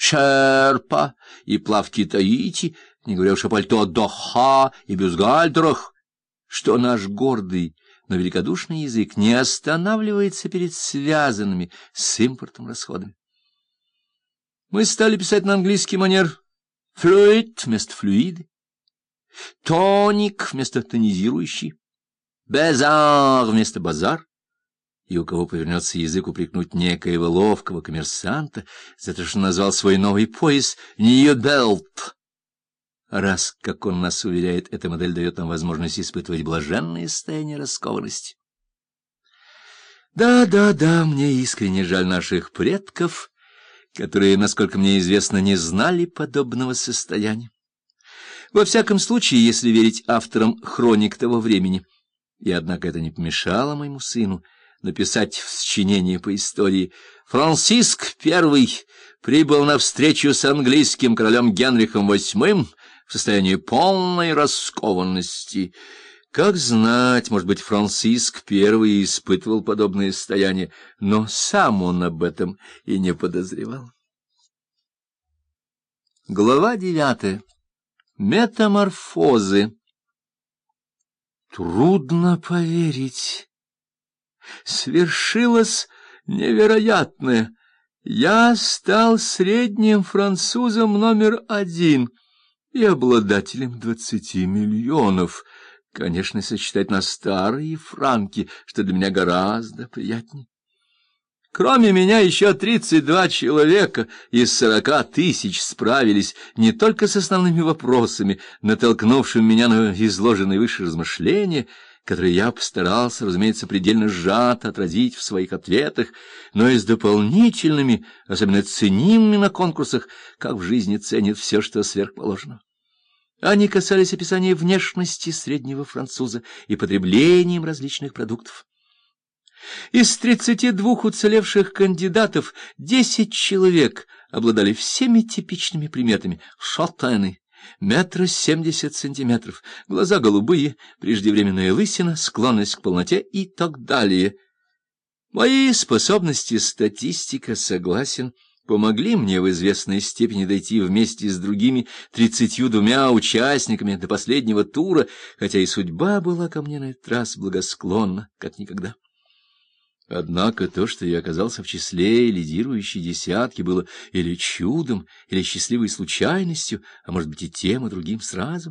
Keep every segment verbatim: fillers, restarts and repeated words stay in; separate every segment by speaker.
Speaker 1: шерпа и плавки Таити, не говоря уж о пальто доха и бюстгальтерах, что наш гордый, но великодушный язык не останавливается перед связанными с импортом расходами. Мы стали писать на английский манер «флюид» вместо «флюиды», «тоник» вместо «тонизирующий», «безар» вместо «базар». И у кого повернется язык упрекнуть некоего ловкого коммерсанта за то, что назвал свой новый пояс «New Belt». Раз, как он нас уверяет, эта модель дает нам возможность испытывать блаженное состояние раскованности. Да, да, да, мне искренне жаль наших предков, которые, насколько мне известно, не знали подобного состояния. Во всяком случае, если верить авторам хроник того времени. И, однако, это не помешало моему сыну написать в сочинении по истории: «Франциск Первый прибыл на встречу с английским королем Генрихом Восьмым в состоянии полной раскованности». Как знать, может быть, Франциск Первый испытывал подобное состояние, но сам он об этом и не подозревал. Глава девятая. Метаморфозы. Трудно поверить. Свершилось невероятное. Я стал средним французом номер один и обладателем двадцати миллионов. Конечно, сочетать на старые франки, что для меня гораздо приятнее. Кроме меня еще тридцать два человека из сорока тысяч справились не только с основными вопросами, натолкнувшими меня на изложенные выше размышления, которые я постарался, разумеется, предельно сжато отразить в своих ответах, но и с дополнительными, особенно ценимыми на конкурсах, как в жизни ценят все, что сверхположено. Они касались описания внешности среднего француза и потреблением различных продуктов. Из тридцати двух уцелевших кандидатов десять человек обладали всеми типичными приметами: шатены, метр семьдесят сантиметров, глаза голубые, преждевременная лысина, склонность к полноте и так далее. Мои способности статистика, согласен, помогли мне в известной степени дойти вместе с другими тридцатью двумя участниками до последнего тура, хотя и судьба была ко мне на этот раз благосклонна, как никогда. Однако то, что я оказался в числе лидирующей десятки, было или чудом, или счастливой случайностью, а может быть и тем, и другим сразу.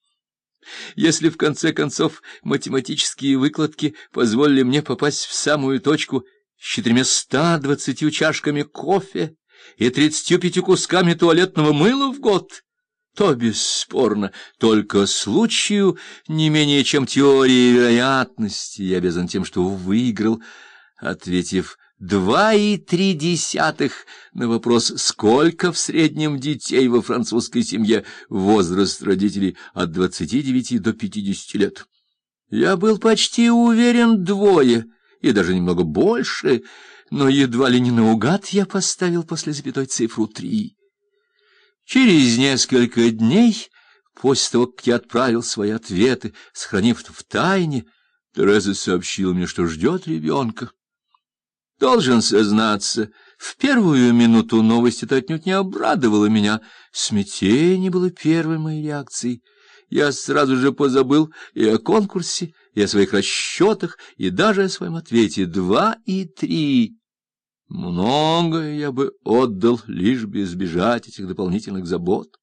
Speaker 1: Если в конце концов математические выкладки позволили мне попасть в самую точку с четырьмястами двадцатью чашками кофе и тридцатью пятью кусками туалетного мыла в год, то, бесспорно, только случаю, не менее чем теории вероятности, я обязан тем, что выиграл, ответив два и три десятых на вопрос, сколько в среднем детей во французской семье, возраст родителей от двадцати девяти до пятидесяти лет. Я был почти уверен двое, и даже немного больше, но едва ли не наугад я поставил после запятой цифру три. Через несколько дней, после того, как я отправил свои ответы, сохранив это в тайне, Тереза сообщила мне, что ждет ребенка. Должен сознаться, в первую минуту новость эта отнюдь не обрадовала меня. Смятение было первой моей реакцией. Я сразу же позабыл и о конкурсе, и о своих расчетах, и даже о своем ответе два и три. Многое я бы отдал, лишь бы избежать этих дополнительных забот.